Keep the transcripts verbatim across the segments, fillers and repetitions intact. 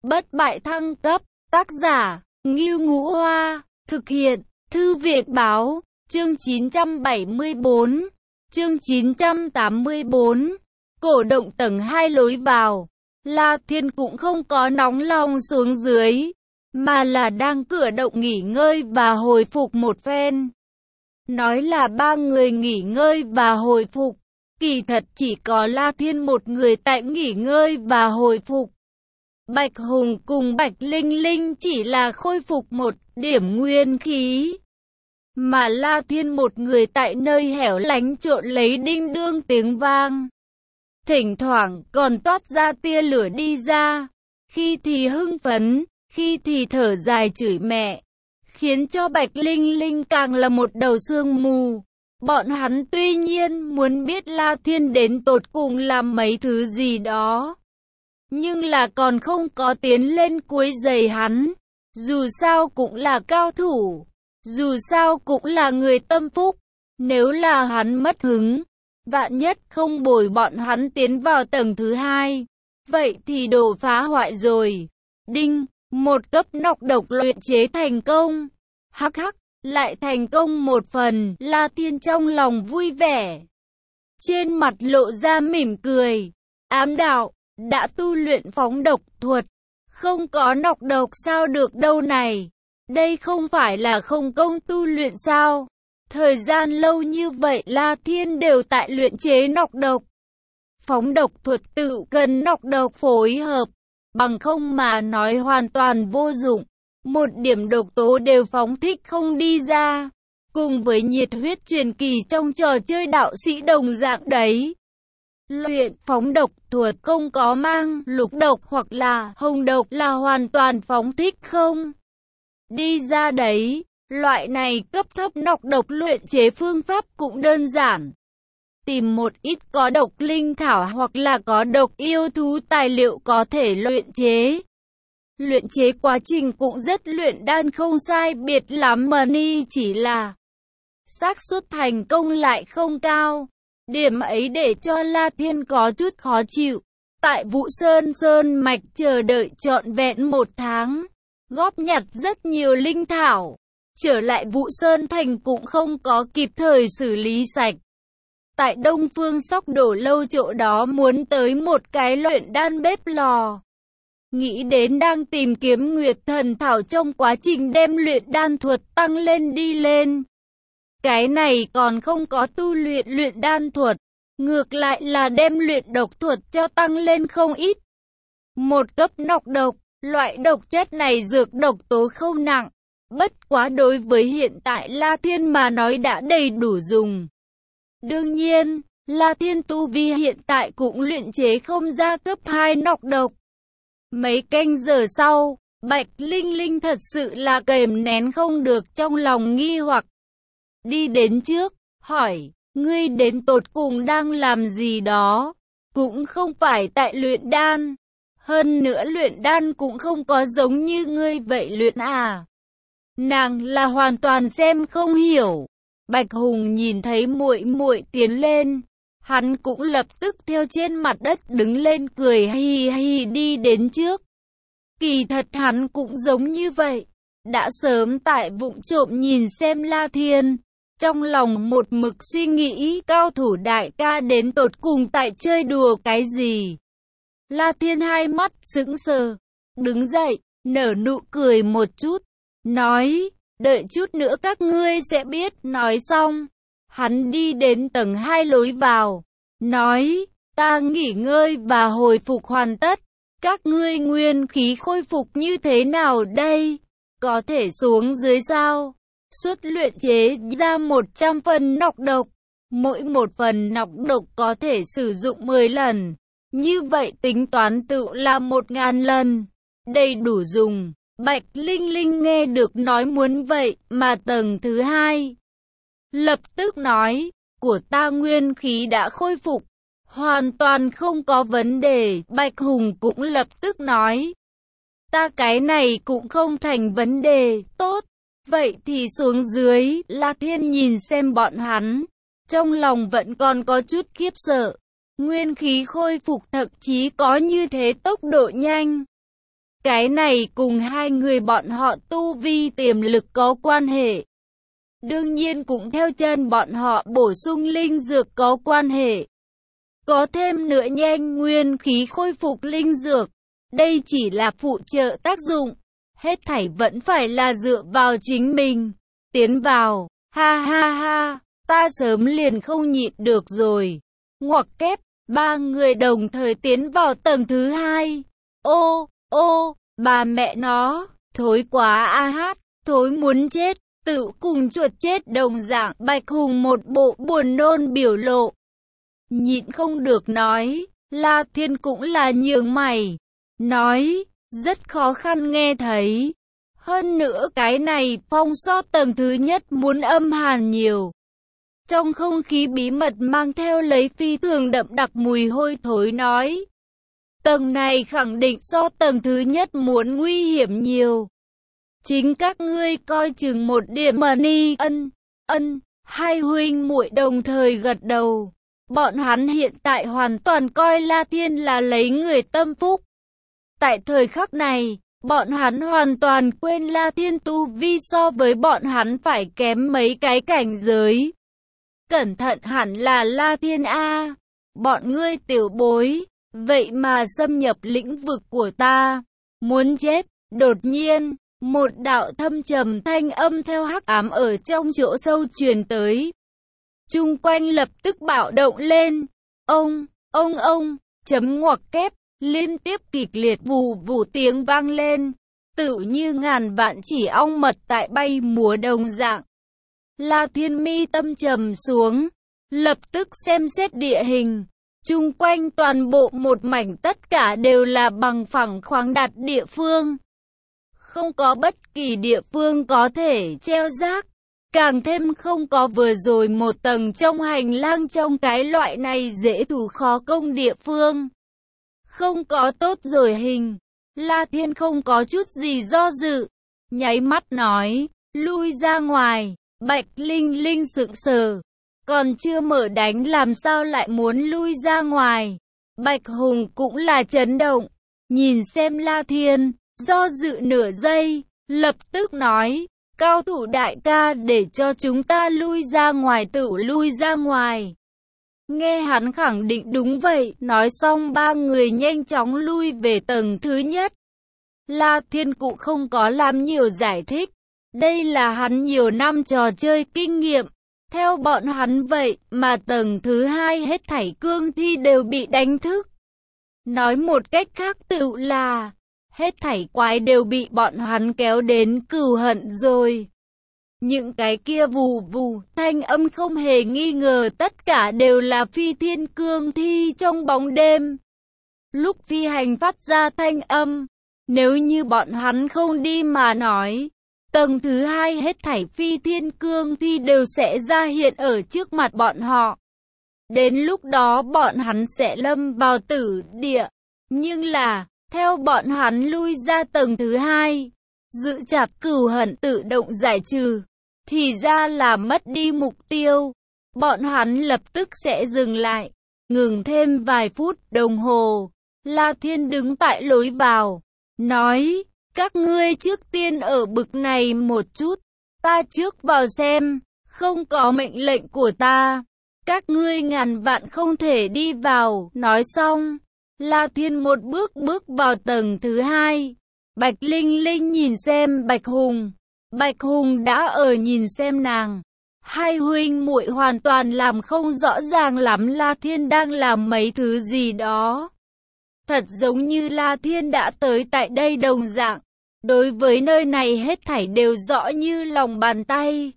Bất bại thăng cấp, tác giả, Ngưu Ngũ Hoa, thực hiện, Thư viện Báo, chương chín trăm bảy mươi tư, chương chín trăm tám mươi tư, cổ động tầng hai lối vào. La Thiên cũng không có nóng lòng xuống dưới, mà là đang cửa động nghỉ ngơi và hồi phục một phen. Nói là ba người nghỉ ngơi và hồi phục, kỳ thật chỉ có La Thiên một người tại nghỉ ngơi và hồi phục. Bạch Hùng cùng Bạch Linh Linh chỉ là khôi phục một điểm nguyên khí, mà La Thiên một người tại nơi hẻo lánh trộn lấy đinh đương tiếng vang. Thỉnh thoảng còn toát ra tia lửa đi ra, khi thì hưng phấn, khi thì thở dài chửi mẹ, khiến cho Bạch Linh Linh càng là một đầu sương mù. Bọn hắn tuy nhiên muốn biết La Thiên đến tột cùng làm mấy thứ gì đó, nhưng là còn không có tiến lên quấy rầy hắn. Dù sao cũng là cao thủ, dù sao cũng là người tâm phúc. Nếu là hắn mất hứng, vạn nhất không bồi bọn hắn tiến vào tầng thứ hai, vậy thì đồ phá hoại rồi. Đinh, một cấp nọc độc luyện chế thành công. Hắc hắc, lại thành công một phần. La Thiên trong lòng vui vẻ, trên mặt lộ ra mỉm cười. Ám đạo, đã tu luyện phóng độc thuật, không có nọc độc sao được đâu này. Đây không phải là không công tu luyện sao? Thời gian lâu như vậy La Thiên đều tại luyện chế nọc độc. Phóng độc thuật tự cần nọc độc phối hợp, bằng không mà nói hoàn toàn vô dụng. Một điểm độc tố đều phóng thích không đi ra, cùng với nhiệt huyết truyền kỳ trong trò chơi đạo sĩ đồng dạng đấy. Luyện phóng độc thuật không có mang lục độc hoặc là hồng độc là hoàn toàn phóng thích không đi ra đấy. Loại này cấp thấp nọc độc luyện chế phương pháp cũng đơn giản. Tìm một ít có độc linh thảo hoặc là có độc yêu thú tài liệu có thể luyện chế. Luyện chế quá trình cũng rất luyện đan không sai biệt lắm, mà ni chỉ là xác suất thành công lại không cao. Điểm ấy để cho La Thiên có chút khó chịu. Tại Vũ Sơn Sơn Mạch chờ đợi trọn vẹn một tháng, góp nhặt rất nhiều linh thảo, trở lại Vũ Sơn Thành cũng không có kịp thời xử lý sạch. Tại Đông Phương Sóc Đổ Lâu chỗ đó muốn tới một cái luyện đan bếp lò. Nghĩ đến đang tìm kiếm Nguyệt Thần Thảo trong quá trình đem luyện đan thuật tăng lên đi lên. Cái này còn không có tu luyện luyện đan thuật, ngược lại là đem luyện độc thuật cho tăng lên không ít. Một cấp nọc độc, loại độc chất này dược độc tố không nặng, bất quá đối với hiện tại La Thiên mà nói đã đầy đủ dùng. Đương nhiên, La Thiên tu vi hiện tại cũng luyện chế không ra cấp hai nọc độc. Mấy canh giờ sau, Bạch Linh Linh thật sự là kềm nén không được trong lòng nghi hoặc. Đi đến trước, hỏi, ngươi đến tột cùng đang làm gì đó? Cũng không phải tại luyện đan. Hơn nữa luyện đan cũng không có giống như ngươi vậy luyện à. Nàng là hoàn toàn xem không hiểu. Bạch Hùng nhìn thấy muội muội tiến lên, hắn cũng lập tức theo trên mặt đất đứng lên cười hi hi đi đến trước. Kỳ thật hắn cũng giống như vậy, đã sớm tại vụng trộm nhìn xem La Thiên, trong lòng một mực suy nghĩ cao thủ đại ca đến tột cùng tại chơi đùa cái gì. La Thiên hai mắt sững sờ, đứng dậy, nở nụ cười một chút, nói, đợi chút nữa các ngươi sẽ biết. Nói xong, hắn đi đến tầng hai lối vào, nói, ta nghỉ ngơi và hồi phục hoàn tất, các ngươi nguyên khí khôi phục như thế nào đây? Có thể xuống dưới sao? Suốt luyện chế ra một trăm phần nọc độc, mỗi một phần nọc độc có thể sử dụng mười lần, như vậy tính toán tự là một nghìn lần, đầy đủ dùng. Bạch Linh Linh nghe được nói muốn vậy mà tầng thứ hai, lập tức nói, của ta nguyên khí đã khôi phục, hoàn toàn không có vấn đề. Bạch Hùng cũng lập tức nói, ta cái này cũng không thành vấn đề, tốt, vậy thì xuống dưới. La Thiên nhìn xem bọn hắn, trong lòng vẫn còn có chút khiếp sợ, nguyên khí khôi phục thậm chí có như thế tốc độ nhanh. Cái này cùng hai người bọn họ tu vi tiềm lực có quan hệ. Đương nhiên cũng theo chân bọn họ bổ sung linh dược có quan hệ. Có thêm nữa nhanh nguyên khí khôi phục linh dược. Đây chỉ là phụ trợ tác dụng. Hết thảy vẫn phải là dựa vào chính mình. Tiến vào. Ha ha ha. Ta sớm liền không nhịn được rồi. Ngoặc kép. Ba người đồng thời tiến vào tầng thứ hai. Ô, ô, bà mẹ nó. Thối quá a hát. Thối muốn chết. Tự cùng chuột chết đồng dạng. Bạch Hùng một bộ buồn nôn biểu lộ. Nhịn không được nói. La Thiên cũng là nhướng mày. Nói. Rất khó khăn nghe thấy. Hơn nữa cái này phong so tầng thứ nhất muốn âm hàn nhiều. Trong không khí bí mật mang theo lấy phi thường đậm đặc mùi hôi thối nói. Tầng này khẳng định so tầng thứ nhất muốn nguy hiểm nhiều. Chính các ngươi coi chừng một điểm mà ni ân, ân, hai huynh muội đồng thời gật đầu. Bọn hắn hiện tại hoàn toàn coi La Thiên là lấy người tâm phúc. Tại thời khắc này, bọn hắn hoàn toàn quên La Thiên tu vi so với bọn hắn phải kém mấy cái cảnh giới. Cẩn thận hẳn là La Thiên A. Bọn ngươi tiểu bối, vậy mà xâm nhập lĩnh vực của ta. Muốn chết, đột nhiên, một đạo thâm trầm thanh âm theo hắc ám ở trong chỗ sâu truyền tới. Chung quanh lập tức bạo động lên. Ông, ông ông, chấm ngoặc kép, liên tiếp kịch liệt vù vù tiếng vang lên. Tự như ngàn vạn chỉ ong mật tại bay múa đồng dạng. La Thiên mi tâm trầm xuống, lập tức xem xét địa hình. Chung quanh toàn bộ một mảnh tất cả đều là bằng phẳng khoáng đạt địa phương. Không có bất kỳ địa phương có thể treo rác. Càng thêm không có vừa rồi một tầng trong hành lang trong cái loại này dễ thủ khó công địa phương. Không có tốt rồi hình. La Thiên không có chút gì do dự. Nháy mắt nói, lui ra ngoài. Bạch Linh Linh sững sờ. Còn chưa mở đánh làm sao lại muốn lui ra ngoài. Bạch Hùng cũng là chấn động. Nhìn xem La Thiên, do dự nửa giây, lập tức nói. Cao thủ đại ca để cho chúng ta lui ra ngoài tự lui ra ngoài. Nghe hắn khẳng định đúng vậy, nói xong ba người nhanh chóng lui về tầng thứ nhất. La Thiên cũng không có làm nhiều giải thích. Đây là hắn nhiều năm trò chơi kinh nghiệm. Theo bọn hắn vậy mà tầng thứ hai hết thảy cương thi đều bị đánh thức. Nói một cách khác tự là hết thảy quái đều bị bọn hắn kéo đến cừu hận rồi. Những cái kia vù vù, thanh âm không hề nghi ngờ tất cả đều là phi thiên cương thi trong bóng đêm. Lúc phi hành phát ra thanh âm, nếu như bọn hắn không đi mà nói, tầng thứ hai hết thảy phi thiên cương thi đều sẽ ra hiện ở trước mặt bọn họ. Đến lúc đó bọn hắn sẽ lâm vào tử địa. Nhưng là, theo bọn hắn lui ra tầng thứ hai, giữ chặt cừu hận tự động giải trừ, thì ra là mất đi mục tiêu. Bọn hắn lập tức sẽ dừng lại, ngừng thêm vài phút đồng hồ. La Thiên đứng tại lối vào, nói, các ngươi trước tiên ở bực này một chút, ta trước vào xem, không có mệnh lệnh của ta, các ngươi ngàn vạn không thể đi vào. Nói xong, La Thiên một bước bước vào tầng thứ hai. Bạch Linh Linh nhìn xem Bạch Hùng, Bạch Hùng đã ở nhìn xem nàng. Hai huynh muội hoàn toàn làm không rõ ràng lắm La Thiên đang làm mấy thứ gì đó. Thật giống như La Thiên đã tới tại đây đồng dạng. Đối với nơi này hết thảy đều rõ như lòng bàn tay.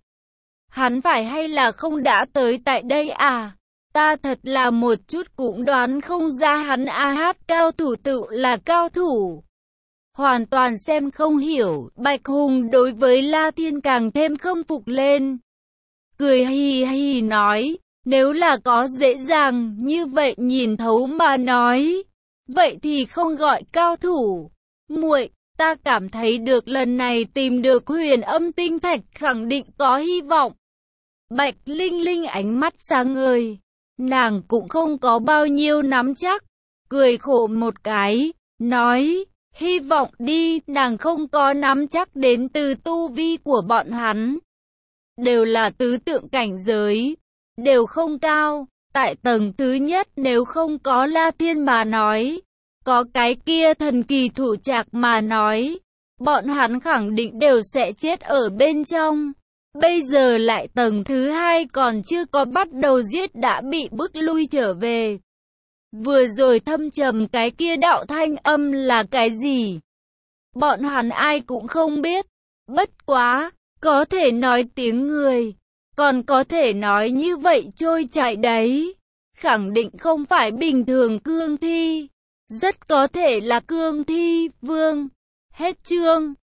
Hắn phải hay là không đã tới tại đây à? Ta thật là một chút cũng đoán không ra hắn a hát cao thủ tự là cao thủ. Hoàn toàn xem không hiểu, Bạch Hùng đối với La Thiên càng thêm khâm phục lên. Cười hì hì nói, nếu là có dễ dàng như vậy nhìn thấu mà nói, vậy thì không gọi cao thủ. Muội, ta cảm thấy được lần này tìm được huyền âm tinh thạch khẳng định có hy vọng. Bạch Linh Linh ánh mắt sáng ngời, nàng cũng không có bao nhiêu nắm chắc, cười khổ một cái, nói, Hy vọng đi, nàng không có nắm chắc đến từ tu vi của bọn hắn. Đều là tứ tượng cảnh giới, đều không cao. Tại tầng thứ nhất nếu không có La Thiên mà nói, có cái kia thần kỳ thủ trạc mà nói, bọn hắn khẳng định đều sẽ chết ở bên trong. Bây giờ lại tầng thứ hai còn chưa có bắt đầu giết đã bị bức lui trở về. Vừa rồi thâm trầm cái kia đạo thanh âm là cái gì? Bọn hắn ai cũng không biết. Bất quá, có thể nói tiếng người, còn có thể nói như vậy trôi chảy đấy. Khẳng định không phải bình thường cương thi. Rất có thể là cương thi, vương. Hết chương.